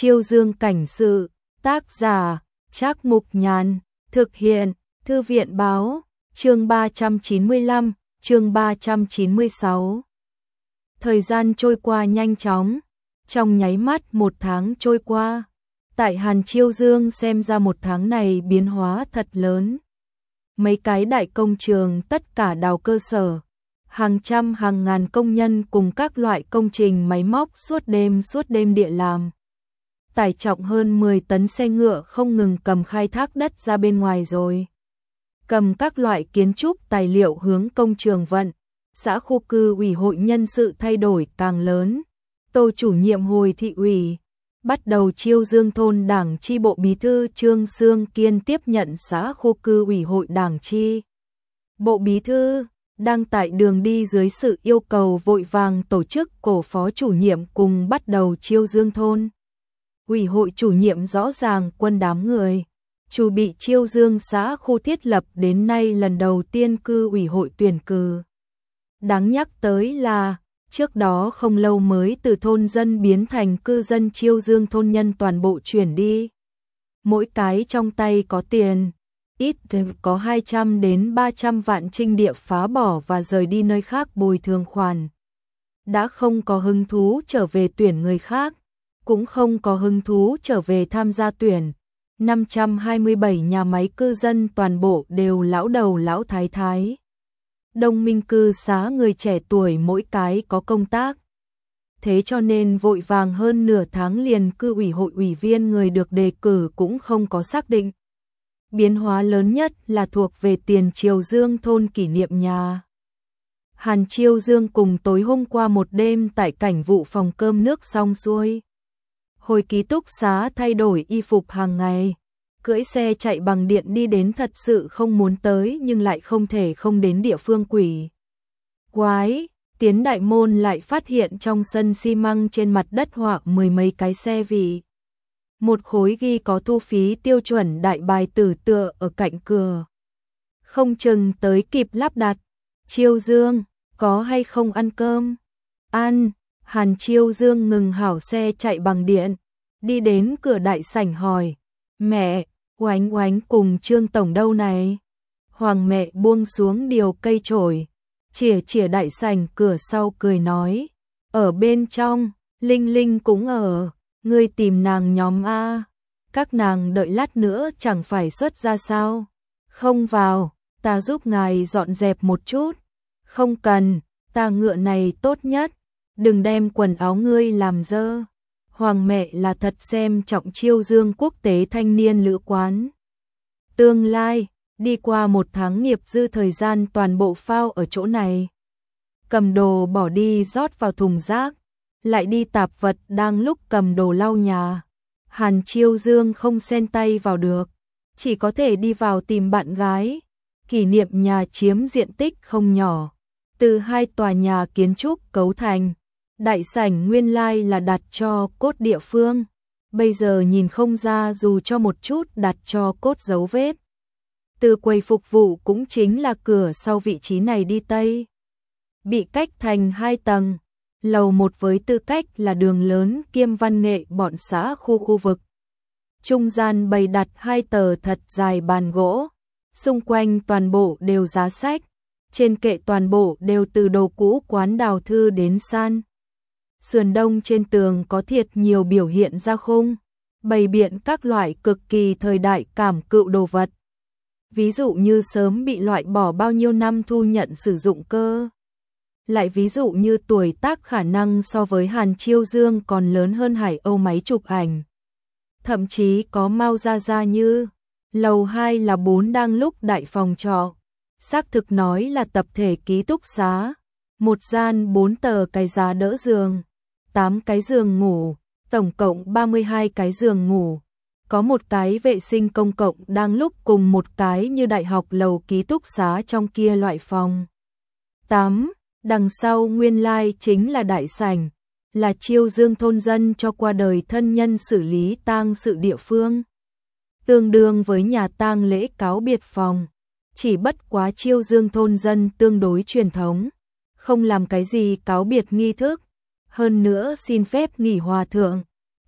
Chiêu Dương cảnh sự, tác giả, Trác Mục Nhàn, thực hiện, Thư viện báo, chương 395, chương 396. Thời gian trôi qua nhanh chóng, trong nháy mắt 1 tháng trôi qua. Tại Hàn Chiêu Dương xem ra 1 tháng này biến hóa thật lớn. Mấy cái đại công trường tất cả đào cơ sở, hàng trăm hàng ngàn công nhân cùng các loại công trình máy móc suốt đêm địa làm. Tải trọng hơn 10 tấn xe ngựa không ngừng cầm khai thác đất ra bên ngoài rồi. Cầm các loại kiến trúc tài liệu hướng công trường vận. Xã khu cư ủy hội nhân sự thay đổi càng lớn. Tô chủ nhiệm Hồi thị ủy bắt đầu Chiêu Dương thôn đảng chi bộ bí thư Trương Sương Kiên tiếp nhận xã khu cư ủy hội đảng chi bộ bí thư, đang tại đường đi dưới sự yêu cầu vội vàng tổ chức cổ phó chủ nhiệm cùng bắt đầu Chiêu Dương thôn. Ủy hội chủ nhiệm rõ ràng quân đám người, chủ bị Chiêu Dương xã khu thiết lập đến nay lần đầu tiên cư ủy hội tuyển cử. Đáng nhắc tới là, trước đó không lâu mới từ thôn dân biến thành cư dân Chiêu Dương thôn nhân toàn bộ chuyển đi. Mỗi cái trong tay có tiền, ít có 200 đến 300 vạn trinh địa phá bỏ và rời đi nơi khác bồi thường khoản. Đã không có hứng thú trở về tuyển người khác, cũng không có hứng thú trở về tham gia tuyển. 527 nhà máy cư dân toàn bộ đều lão đầu lão thái thái. Đông minh cư xá người trẻ tuổi mỗi cái có công tác. Thế cho nên vội vàng hơn nửa tháng liền cư ủy hội ủy viên người được đề cử cũng không có xác định. Biến hóa lớn nhất là thuộc về tiền Chiêu Dương thôn kỷ niệm nhà. Hàn Chiêu Dương cùng tối hôm qua một đêm tại cảnh vụ phòng cơm nước xong xuôi. Hồi ký túc xá thay đổi y phục hàng ngày. Cưỡi xe chạy bằng điện đi đến thật sự không muốn tới nhưng lại không thể không đến địa phương quỷ quái. Tiến đại môn lại phát hiện trong sân xi măng trên mặt đất họa 10 mấy cái xe vị. Một khối ghi có thu phí tiêu chuẩn đại bài tử tựa ở cạnh cửa. Không chừng tới kịp lắp đặt. Chiêu Dương, có hay không ăn cơm? Ăn. Hàn Chiêu Dương ngừng hảo xe chạy bằng điện, đi đến cửa đại sảnh hỏi, mẹ, Oánh Oánh cùng Trương Tổng đâu này? Hoàng mẹ buông xuống điều cây chổi, chìa đại sảnh cửa sau cười nói, ở bên trong, Linh Linh cũng ở, ngươi tìm nàng nhóm A, các nàng đợi lát nữa chẳng phải xuất ra sao? Không vào, ta giúp ngài dọn dẹp một chút. Không cần, ta ngựa này tốt nhất, đừng đem quần áo ngươi làm dơ. Hoàng mẹ là thật xem trọng Chiêu Dương quốc tế thanh niên lữ quán. Tương lai, đi qua 1 tháng nghiệp dư thời gian toàn bộ phao ở chỗ này. Cầm đồ bỏ đi rót vào thùng rác, lại đi tạp vật đang lúc cầm đồ lau nhà. Hàn Chiêu Dương không xen tay vào được, chỉ có thể đi vào tìm bạn gái. Kỷ niệm nhà chiếm diện tích không nhỏ, từ 2 tòa nhà kiến trúc cấu thành. Đại sảnh nguyên lai là đặt cho cốt địa phương, bây giờ nhìn không ra dù cho một chút đặt cho cốt dấu vết. Từ quầy phục vụ cũng chính là cửa sau vị trí này đi Tây. Bị cách thành 2 tầng, lầu 1 với tư cách là đường lớn kiêm văn nghệ bọn xã khu vực. Trung gian bày đặt 2 tờ thật dài bàn gỗ, xung quanh toàn bộ đều giá sách, trên kệ toàn bộ đều từ đồ cũ quán đào thư đến san. Sườn đông trên tường có thiệt nhiều biểu hiện ra khung, bày biện các loại cực kỳ thời đại cảm cựu đồ vật. Ví dụ như sớm bị loại bỏ bao nhiêu năm thu nhận sử dụng cơ. Lại ví dụ như tuổi tác khả năng so với Hàn Chiêu Dương còn lớn hơn Hải Âu máy chụp ảnh. Thậm chí có mau ra như, lầu 2 là 4 đang lúc đại phòng trọ. Xác thực nói là tập thể ký túc xá, một gian 4 tờ cái giá đỡ giường, 8 cái giường ngủ, tổng cộng 32 cái giường ngủ. Có một cái vệ sinh công cộng đang lúc cùng một cái như đại học lầu ký túc xá trong kia loại phòng. 8. Đằng sau nguyên lai chính là đại sảnh, là Chiêu Dương thôn dân cho qua đời thân nhân xử lý tang sự địa phương. Tương đương với nhà tang lễ cáo biệt phòng, chỉ bất quá Chiêu Dương thôn dân tương đối truyền thống, không làm cái gì cáo biệt nghi thức, hơn nữa xin phép nghỉ hòa thượng.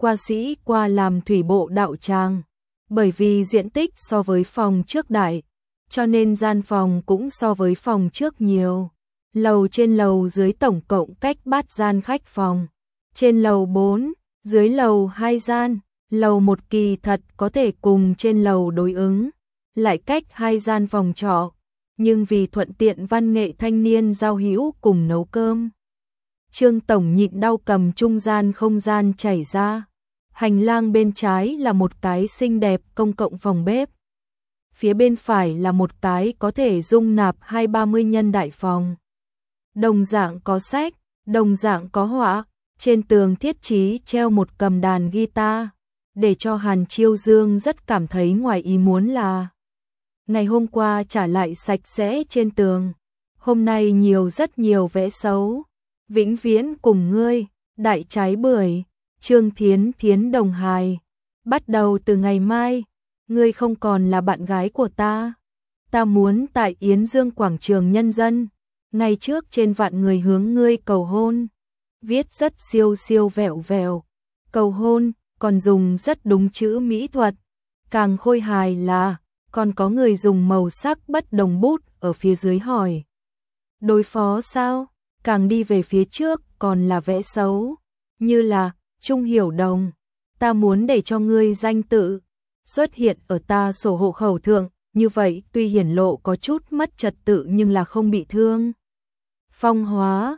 qua sĩ qua làm thủy bộ đạo tràng. Bởi vì diện tích so với phòng trước đại, cho nên gian phòng cũng so với phòng trước nhiều. Lầu trên lầu dưới tổng cộng cách 3 gian khách phòng. Trên lầu 4, dưới lầu 2 gian, lầu 1 kỳ thật có thể cùng trên lầu đối ứng, lại cách 2 gian phòng trọ, nhưng vì thuận tiện văn nghệ thanh niên giao hữu cùng nấu cơm. Trương tổng nhịn đau cầm trung gian không gian chảy ra. Hành lang bên trái là một cái xinh đẹp công cộng phòng bếp. Phía bên phải là một cái có thể dung nạp 20-30 nhân đại phòng. Đồng dạng có sách, đồng dạng có họa, trên tường thiết trí treo một cầm đàn guitar, để cho Hàn Chiêu Dương rất cảm thấy ngoài ý muốn là ngày hôm qua trả lại sạch sẽ trên tường, hôm nay rất nhiều vẽ xấu. Vĩnh viễn cùng ngươi, đại trái bưởi, Trương Thiến Thiến đồng hài. Bắt đầu từ ngày mai, ngươi không còn là bạn gái của ta. Ta muốn tại Yến Dương quảng trường nhân dân, ngày trước trên vạn người hướng ngươi cầu hôn. Viết rất siêu siêu vẹo vẹo. Cầu hôn, còn dùng rất đúng chữ mỹ thuật. Càng khôi hài là, còn có người dùng màu sắc bất đồng bút ở phía dưới hỏi. Đối phó sao? Càng đi về phía trước còn là vẽ xấu, như là Trung Hiểu Đồng, ta muốn để cho ngươi danh tự xuất hiện ở ta sổ hộ khẩu thượng, như vậy tuy hiển lộ có chút mất trật tự nhưng là không bị thương. Phong hóa,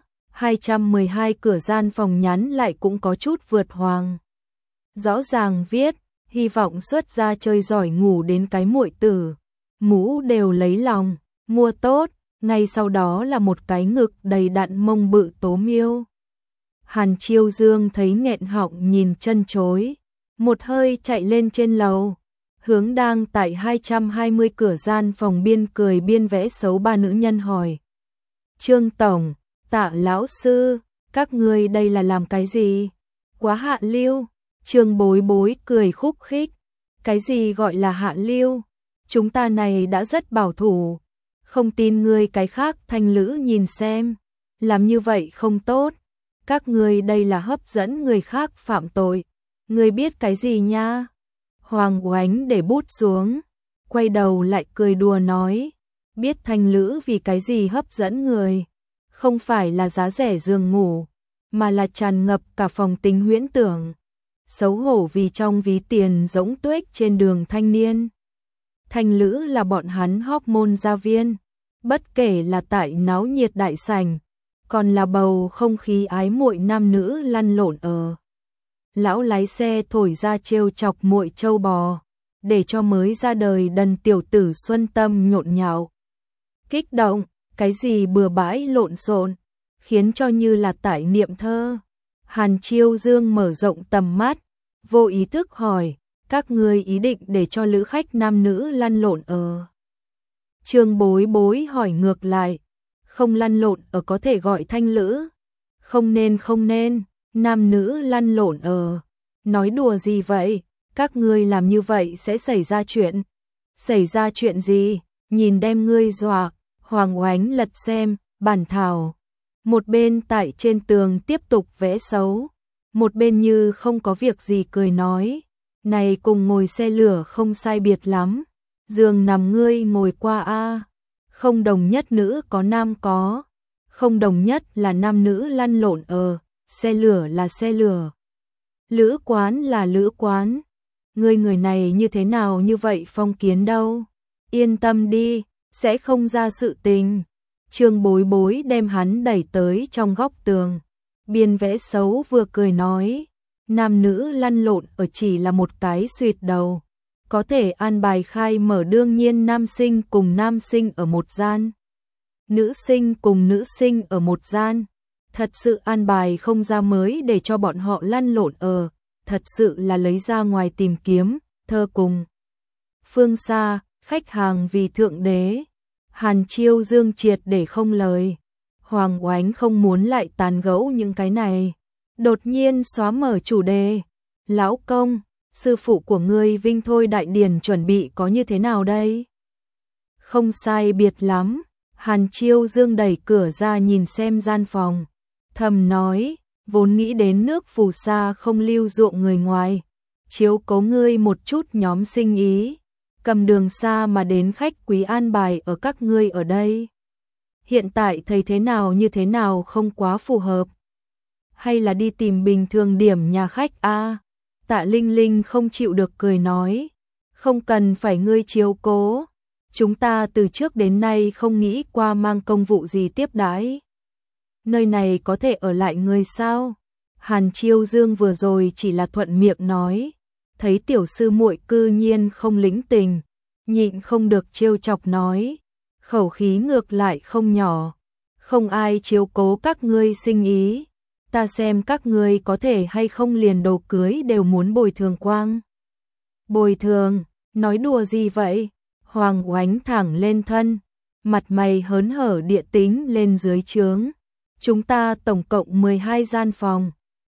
212 cửa gian phòng nhắn lại cũng có chút vượt hoàng. Rõ ràng viết, hy vọng xuất ra chơi giỏi ngủ đến cái muội tử, mũ đều lấy lòng, mua tốt. Ngay sau đó là một cái ngực đầy đặn mông bự tố miêu. Hàn Chiêu Dương thấy nghẹn họng nhìn chân chối, một hơi chạy lên trên lầu, hướng đang tại 220 cửa gian phòng biên cười biên vẽ xấu ba nữ nhân hỏi. Trương Tổng, Tạ lão sư, các ngươi đây là làm cái gì? Quá hạ lưu. Trương Bối Bối cười khúc khích. Cái gì gọi là hạ lưu? Chúng ta này đã rất bảo thủ. Không tin ngươi cái khác thanh lữ nhìn xem, làm như vậy không tốt, các ngươi đây là hấp dẫn người khác phạm tội, ngươi biết cái gì nha? Hoàng Oánh để bút xuống, quay đầu lại cười đùa nói, biết thanh lữ vì cái gì hấp dẫn người, không phải là giá rẻ giường ngủ, mà là tràn ngập cả phòng tính huyễn tưởng, xấu hổ vì trong ví tiền rỗng tuếch trên đường thanh niên. Thanh lữ là bọn hắn hormone gia viên, bất kể là tại náo nhiệt đại sảnh, còn là bầu không khí ái muội nam nữ lăn lộn ở. Lão lái xe thổi ra trêu chọc muội trâu bò, để cho mới ra đời đần tiểu tử xuân tâm nhộn nhạo. Kích động, cái gì bừa bãi lộn xộn, khiến cho như là tại niệm thơ. Hàn Chiêu Dương mở rộng tầm mắt, vô ý thức hỏi, các ngươi ý định để cho lữ khách nam nữ lăn lộn ở. Trương Bối Bối hỏi ngược lại, không lăn lộn ở có thể gọi thanh lữ. Không nên, nam nữ lăn lộn ở. Nói đùa gì vậy, các ngươi làm như vậy sẽ xảy ra chuyện. Xảy ra chuyện gì, nhìn đem ngươi dọa. Hoàng Oánh lật xem, bản thảo. Một bên tại trên tường tiếp tục vẽ xấu, một bên như không có việc gì cười nói, này cùng ngồi xe lửa không sai biệt lắm, giường nằm ngươi ngồi qua a, không đồng nhất nữ có nam có, không đồng nhất là nam nữ lăn lộn ở, xe lửa là xe lửa, lữ quán là lữ quán, ngươi người này như thế nào như vậy phong kiến đâu, yên tâm đi, sẽ không ra sự tình. Trương Bối Bối đem hắn đẩy tới trong góc tường, biên vẽ xấu vừa cười nói, nam nữ lăn lộn ở chỉ là một cái xuyệt đầu, có thể an bài khai mở đương nhiên nam sinh cùng nam sinh ở một gian, nữ sinh cùng nữ sinh ở một gian, thật sự an bài không ra mới để cho bọn họ lăn lộn ở, thật sự là lấy ra ngoài tìm kiếm, thơ cùng. Phương xa, khách hàng vì thượng đế. Hàn Chiêu Dương triệt để không lời. Hoàng Oánh không muốn lại tán gẫu những cái này. Đột nhiên xóa mở chủ đề. Lão công, sư phụ của ngươi Vinh Thôi Đại Điển chuẩn bị có như thế nào đây? Không sai biệt lắm. Hàn Chiêu Dương đẩy cửa ra nhìn xem gian phòng. Thầm nói, vốn nghĩ đến nước phù sa không lưu ruộng người ngoài, chiếu cố ngươi một chút nhóm sinh ý, cầm đường xa mà đến khách quý an bài ở các ngươi ở đây. Hiện tại thấy thế nào như thế nào không quá phù hợp. Hay là đi tìm bình thường điểm nhà khách a? Tạ Linh Linh không chịu được cười nói, không cần phải ngươi chiếu cố, chúng ta từ trước đến nay không nghĩ qua mang công vụ gì tiếp đãi. Nơi này có thể ở lại người sao? Hàn Chiêu Dương vừa rồi chỉ là thuận miệng nói, thấy tiểu sư muội cư nhiên không lĩnh tình, nhịn không được trêu chọc nói, khẩu khí ngược lại không nhỏ, không ai chiếu cố các ngươi sinh ý, ta xem các ngươi có thể hay không liền đồ cưới đều muốn bồi thường quang. Bồi thường, nói đùa gì vậy? Hoàng Oánh thẳng lên thân, mặt mày hớn hở địa tính lên dưới trướng. Chúng ta tổng cộng 12 gian phòng,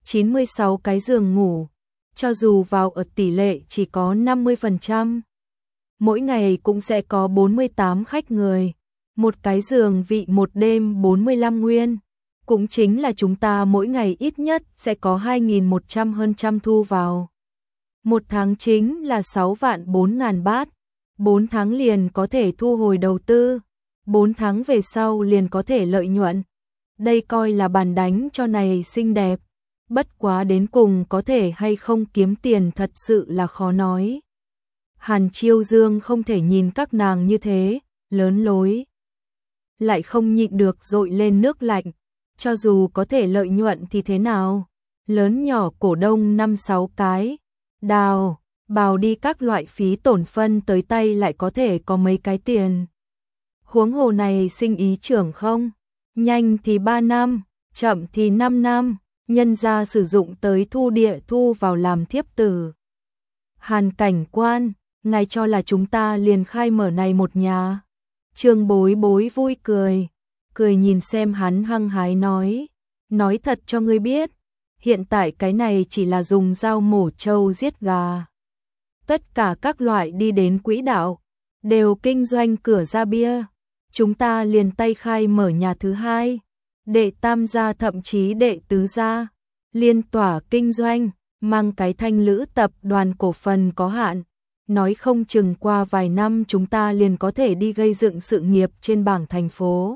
96 cái giường ngủ, cho dù vào ở tỷ lệ chỉ có 50%. Mỗi ngày cũng sẽ có 48 khách người, một cái giường vị một đêm 45 nguyên. Cũng chính là chúng ta mỗi ngày ít nhất sẽ có 2.100 hơn trăm thu vào. Một tháng chính là 6 vạn 4 ngàn bát, 4 tháng liền có thể thu hồi đầu tư, 4 tháng về sau liền có thể lợi nhuận. Đây coi là bàn đánh cho này xinh đẹp, bất quá đến cùng có thể hay không kiếm tiền thật sự là khó nói. Hàn Chiêu Dương không thể nhìn các nàng như thế, lớn lối. Lại không nhịn được dội lên nước lạnh, cho dù có thể lợi nhuận thì thế nào, lớn nhỏ cổ đông 5-6 cái, đào, bào đi các loại phí tổn phân tới tay lại có thể có mấy cái tiền. Huống hồ này sinh ý trưởng không? Nhanh thì 3 năm, chậm thì 5 năm, nhân ra sử dụng tới thu địa thu vào làm thiếp tử. Hàn cảnh quan, ngài cho là chúng ta liền khai mở này một nhà. Trương Bối Bối vui cười, cười nhìn xem hắn hăng hái nói thật cho ngươi biết, hiện tại cái này chỉ là dùng dao mổ trâu giết gà. Tất cả các loại đi đến quỹ đạo, đều kinh doanh cửa ra bia. Chúng ta liền tay khai mở nhà thứ hai, đệ tam gia thậm chí đệ tứ gia, liên tỏa kinh doanh, mang cái Thanh Lữ tập đoàn cổ phần có hạn. Nói không chừng qua vài năm chúng ta liền có thể đi gây dựng sự nghiệp trên bảng thành phố.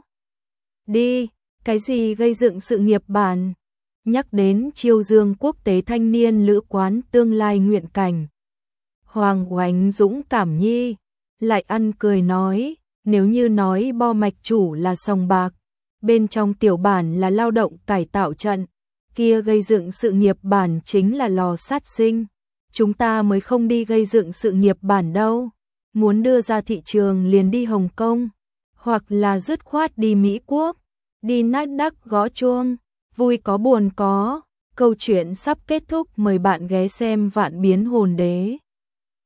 Đi, cái gì gây dựng sự nghiệp bản? Nhắc đến Chiêu Dương quốc tế thanh niên lữ quán tương lai nguyện cảnh. Hoàng Oánh dũng cảm nhi, lại ăn cười nói, nếu như nói bo mạch chủ là sòng bạc, bên trong tiểu bản là lao động cải tạo trận, kia gây dựng sự nghiệp bản chính là lò sát sinh. Chúng ta mới không đi gây dựng sự nghiệp bản đâu, muốn đưa ra thị trường liền đi Hồng Kông, hoặc là dứt khoát đi Mỹ Quốc, đi Nasdaq gõ chuông, vui có buồn có. Câu chuyện sắp kết thúc, mời bạn ghé xem Vạn Biến Hồn Đế.